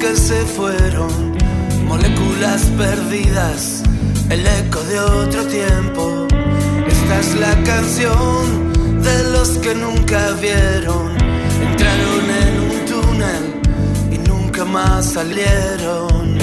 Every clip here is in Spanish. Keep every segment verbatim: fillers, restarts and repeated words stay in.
que se fueron, moléculas perdidas, el eco de otro tiempo. Esta es la canción de los que nunca vieron, entraron en un túnel y nunca más salieron.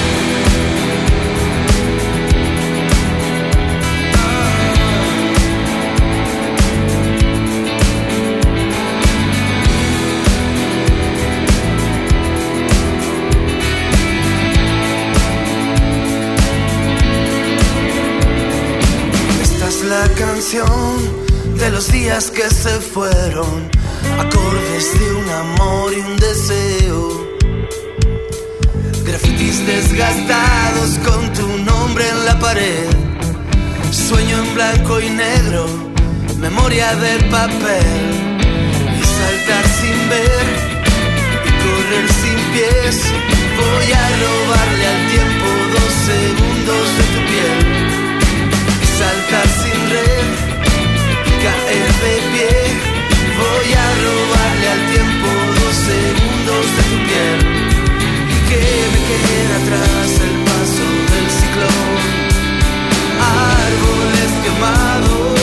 La canción de los días que se fueron, acordes de un amor y un deseo, grafitis desgastados con tu nombre en la pared, sueño en blanco y negro, memoria de papel, y saltar sin ver y correr sin pies. Voy a robarle al tiempo dos segundos de tu piel, saltar sin red y caer de pie. Voy a robarle al tiempo dos segundos de tu piel, y que me quede atrás el paso del ciclón. Árboles quemados,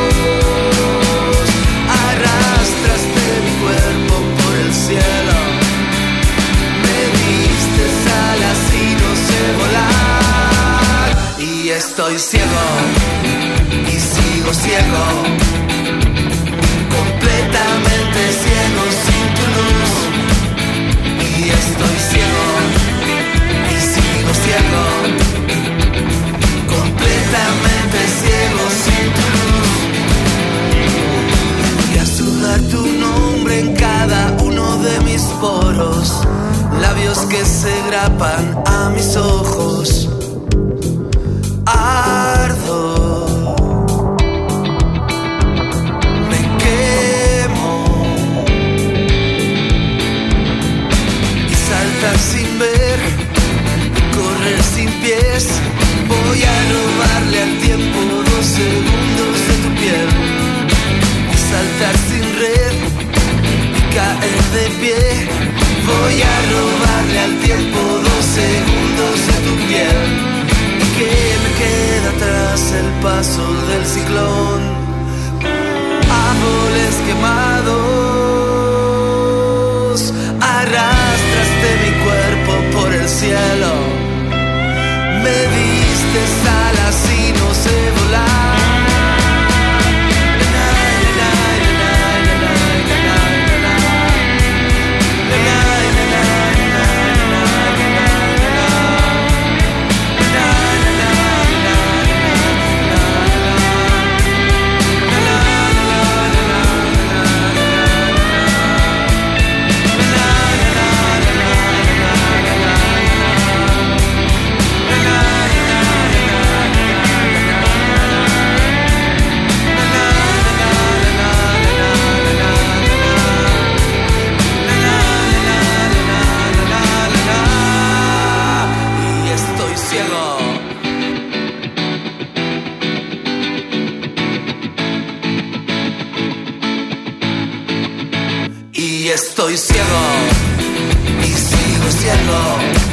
arrastraste mi cuerpo por el cielo, me diste alas y no sé volar, y estoy ciego. Ciego, completamente ciego sin tu luz, y estoy ciego, y sigo ciego, completamente ciego sin tu luz. Voy a sudar tu nombre en cada uno de mis poros, labios que se grapan a mis ojos. Ardo, sin ver, correr sin pies. Voy a robarle al tiempo dos segundos de tu piel, y saltar sin red y caer de pie. Voy a robarle al tiempo dos segundos de tu piel, y que me queda atrás el paso del ciclón. Árboles quemados, arrastraste mi cuerpo por el cielo, me diste alas y no sé volar. Estoy ciego y sigo ciego.